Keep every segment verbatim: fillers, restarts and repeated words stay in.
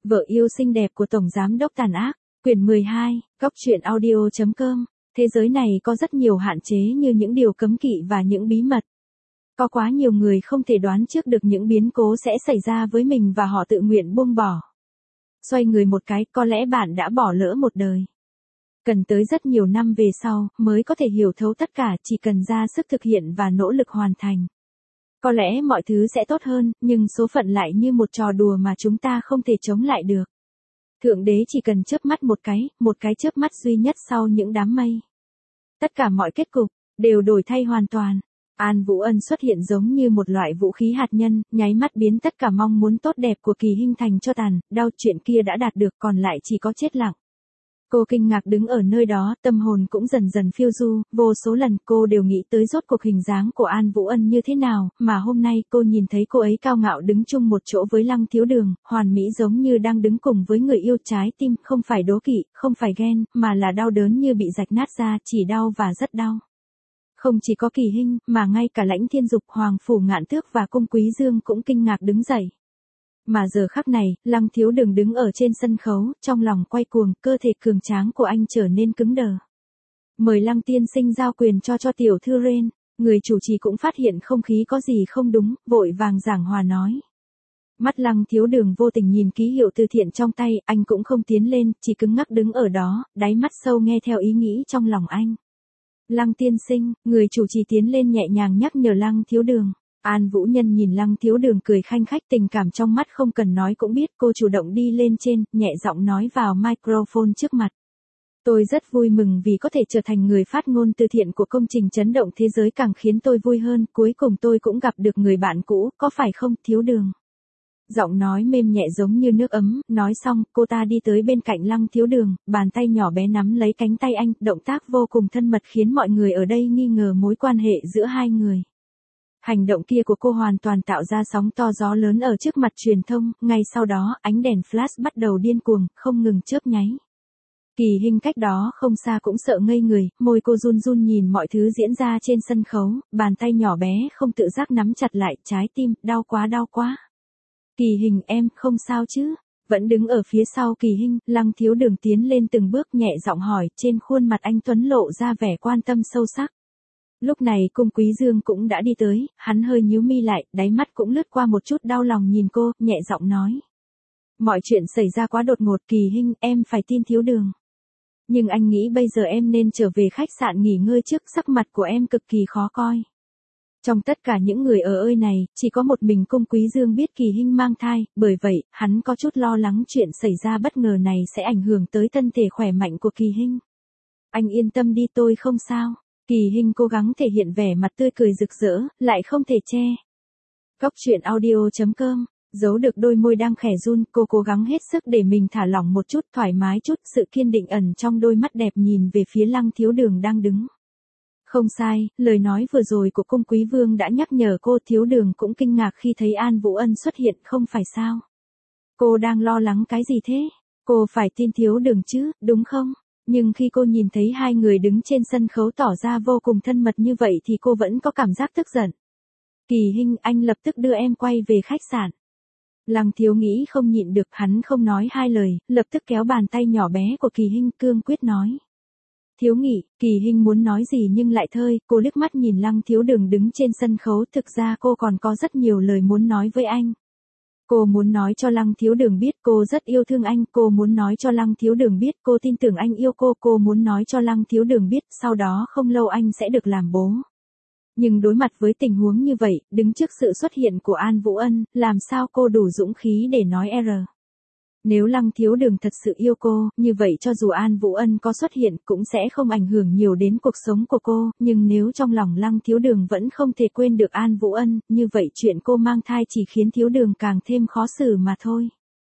Vợ yêu xinh đẹp của Tổng Giám đốc tàn ác, quyển mười hai, góc truyện audio chấm com. Thế giới này có rất nhiều hạn chế như những điều cấm kỵ và những bí mật. Có quá nhiều người không thể đoán trước được những biến cố sẽ xảy ra với mình và họ tự nguyện buông bỏ. Xoay người một cái, có lẽ bạn đã bỏ lỡ một đời. Cần tới rất nhiều năm về sau, mới có thể hiểu thấu tất cả, chỉ cần ra sức thực hiện và nỗ lực hoàn thành. Có lẽ mọi thứ sẽ tốt hơn, nhưng số phận lại như một trò đùa mà chúng ta không thể chống lại được. Thượng đế chỉ cần chớp mắt một cái, một cái chớp mắt duy nhất sau những đám mây. Tất cả mọi kết cục, đều đổi thay hoàn toàn. An Vũ Ân xuất hiện giống như một loại vũ khí hạt nhân, nháy mắt biến tất cả mong muốn tốt đẹp của Kỳ Hinh thành tro tàn, đau chuyện kia đã đạt được còn lại chỉ có chết lặng. Cô kinh ngạc đứng ở nơi đó, tâm hồn cũng dần dần phiêu du, vô số lần cô đều nghĩ tới rốt cuộc hình dáng của An Vũ Ân như thế nào, mà hôm nay cô nhìn thấy cô ấy cao ngạo đứng chung một chỗ với Lăng Thiếu Đường, hoàn mỹ giống như đang đứng cùng với người yêu, trái tim không phải đố kỵ, không phải ghen, mà là đau đớn như bị rạch nát ra, chỉ đau và rất đau. Không chỉ có Kỳ Hinh, mà ngay cả Lãnh Thiên Dục, Hoàng Phủ Ngạn Tước và Cung Quý Dương cũng kinh ngạc đứng dậy. Mà giờ khắc này, Lăng Thiếu Đường đứng ở trên sân khấu, trong lòng quay cuồng, cơ thể cường tráng của anh trở nên cứng đờ. Mời Lăng tiên sinh giao quyền cho cho tiểu thư Ren. Người chủ trì cũng phát hiện không khí có gì không đúng, vội vàng giảng hòa nói. Mắt Lăng Thiếu Đường vô tình nhìn ký hiệu từ thiện trong tay, anh cũng không tiến lên, chỉ cứng ngắc đứng ở đó, đáy mắt sâu nghe theo ý nghĩ trong lòng anh. Lăng tiên sinh, người chủ trì tiến lên nhẹ nhàng nhắc nhở Lăng Thiếu Đường. An Vũ Nhân nhìn Lăng Thiếu Đường cười khanh khách, tình cảm trong mắt không cần nói cũng biết, cô chủ động đi lên trên, nhẹ giọng nói vào microphone trước mặt. Tôi rất vui mừng vì có thể trở thành người phát ngôn từ thiện của công trình chấn động thế giới, càng khiến tôi vui hơn, cuối cùng tôi cũng gặp được người bạn cũ, có phải không, Thiếu Đường? Giọng nói mềm nhẹ giống như nước ấm, nói xong, cô ta đi tới bên cạnh Lăng Thiếu Đường, bàn tay nhỏ bé nắm lấy cánh tay anh, động tác vô cùng thân mật khiến mọi người ở đây nghi ngờ mối quan hệ giữa hai người. Hành động kia của cô hoàn toàn tạo ra sóng to gió lớn ở trước mặt truyền thông, ngay sau đó, ánh đèn flash bắt đầu điên cuồng, không ngừng chớp nháy. Kỳ Hinh cách đó không xa cũng sợ ngây người, môi cô run run nhìn mọi thứ diễn ra trên sân khấu, bàn tay nhỏ bé không tự giác nắm chặt lại, trái tim, đau quá đau quá. Kỳ Hình em, không sao chứ? Vẫn đứng ở phía sau Kỳ Hinh, Lăng Thiếu Đường tiến lên từng bước nhẹ giọng hỏi, trên khuôn mặt anh tuấn lộ ra vẻ quan tâm sâu sắc. Lúc này Cung Quý Dương cũng đã đi tới, hắn hơi nhíu mi lại, đáy mắt cũng lướt qua một chút đau lòng nhìn cô, nhẹ giọng nói. Mọi chuyện xảy ra quá đột ngột, Kỳ Hinh, em phải tin Thiếu Đường. Nhưng anh nghĩ bây giờ em nên trở về khách sạn nghỉ ngơi trước, sắc mặt của em cực kỳ khó coi. Trong tất cả những người ở ơi này, chỉ có một mình Cung Quý Dương biết Kỳ Hinh mang thai, bởi vậy, hắn có chút lo lắng chuyện xảy ra bất ngờ này sẽ ảnh hưởng tới thân thể khỏe mạnh của Kỳ Hinh. Anh yên tâm đi, tôi không sao. Kỳ Hinh cố gắng thể hiện vẻ mặt tươi cười rực rỡ, lại không thể che. Góc truyện audio chấm com, giấu được đôi môi đang khẽ run, cô cố gắng hết sức để mình thả lỏng một chút, thoải mái chút, sự kiên định ẩn trong đôi mắt đẹp nhìn về phía Lăng Thiếu Đường đang đứng. Không sai, lời nói vừa rồi của Cung Quý Vương đã nhắc nhở cô. Thiếu Đường cũng kinh ngạc khi thấy An Vũ Ân xuất hiện, không phải sao? Cô đang lo lắng cái gì thế? Cô phải tin Thiếu Đường chứ, đúng không? Nhưng khi cô nhìn thấy hai người đứng trên sân khấu tỏ ra vô cùng thân mật như vậy thì cô vẫn có cảm giác tức giận. Kỳ Hinh, anh lập tức đưa em quay về khách sạn. Lăng Thiếu nghĩ không nhịn được, hắn không nói hai lời, lập tức kéo bàn tay nhỏ bé của Kỳ Hinh, cương quyết nói. Thiếu Nghị, Kỳ Hinh muốn nói gì nhưng lại thôi, cô liếc mắt nhìn Lăng Thiếu Đường đứng trên sân khấu, thực ra cô còn có rất nhiều lời muốn nói với anh. Cô muốn nói cho Lăng Thiếu Đường biết cô rất yêu thương anh, cô muốn nói cho Lăng Thiếu Đường biết cô tin tưởng anh yêu cô, cô muốn nói cho Lăng Thiếu Đường biết sau đó không lâu anh sẽ được làm bố. Nhưng đối mặt với tình huống như vậy, đứng trước sự xuất hiện của An Vũ Ân, làm sao cô đủ dũng khí để nói R. Nếu Lăng Thiếu Đường thật sự yêu cô, như vậy cho dù An Vũ Ân có xuất hiện cũng sẽ không ảnh hưởng nhiều đến cuộc sống của cô, nhưng nếu trong lòng Lăng Thiếu Đường vẫn không thể quên được An Vũ Ân, như vậy chuyện cô mang thai chỉ khiến Thiếu Đường càng thêm khó xử mà thôi.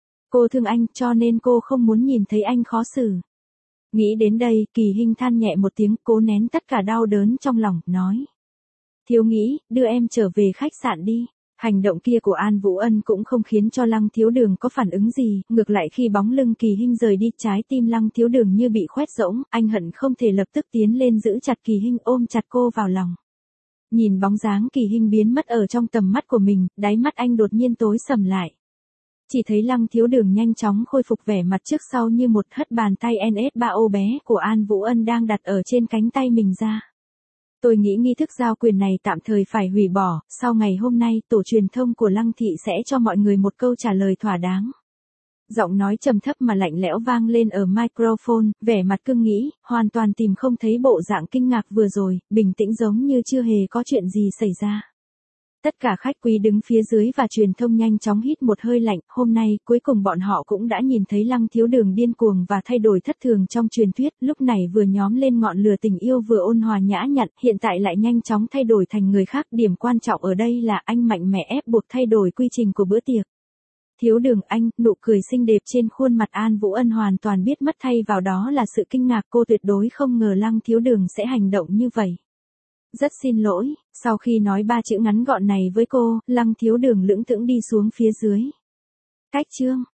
Cô thương anh, cho nên cô không muốn nhìn thấy anh khó xử. Nghĩ đến đây, Kỳ Hinh than nhẹ một tiếng, cố nén tất cả đau đớn trong lòng, nói. Thiếu Nghĩ, đưa em trở về khách sạn đi. Hành động kia của An Vũ Ân cũng không khiến cho Lăng Thiếu Đường có phản ứng gì, ngược lại khi bóng lưng Kỳ Hinh rời đi, trái tim Lăng Thiếu Đường như bị khoét rỗng, anh hận không thể lập tức tiến lên giữ chặt Kỳ Hinh, ôm chặt cô vào lòng. Nhìn bóng dáng Kỳ Hinh biến mất ở trong tầm mắt của mình, đáy mắt anh đột nhiên tối sầm lại. Chỉ thấy Lăng Thiếu Đường nhanh chóng khôi phục vẻ mặt trước sau như một, hất bàn tay en ét ba ô bé của An Vũ Ân đang đặt ở trên cánh tay mình ra. Tôi nghĩ nghi thức giao quyền này tạm thời phải hủy bỏ, sau ngày hôm nay tổ truyền thông của Lăng thị sẽ cho mọi người một câu trả lời thỏa đáng. Giọng nói trầm thấp mà lạnh lẽo vang lên ở microphone, vẻ mặt cương nghĩ, hoàn toàn tìm không thấy bộ dạng kinh ngạc vừa rồi, bình tĩnh giống như chưa hề có chuyện gì xảy ra. Tất cả khách quý đứng phía dưới và truyền thông nhanh chóng hít một hơi lạnh, hôm nay, cuối cùng bọn họ cũng đã nhìn thấy Lăng Thiếu Đường điên cuồng và thay đổi thất thường trong truyền thuyết, lúc này vừa nhóm lên ngọn lửa tình yêu vừa ôn hòa nhã nhặn, hiện tại lại nhanh chóng thay đổi thành người khác, điểm quan trọng ở đây là anh mạnh mẽ ép buộc thay đổi quy trình của bữa tiệc. Thiếu Đường anh, nụ cười xinh đẹp trên khuôn mặt An Vũ Ân hoàn toàn biết mất, thay vào đó là sự kinh ngạc, cô tuyệt đối không ngờ Lăng Thiếu Đường sẽ hành động như vậy. Rất xin lỗi, sau khi nói ba chữ ngắn gọn này với cô, Lăng Thiếu Đường lững thững đi xuống phía dưới. Cách chương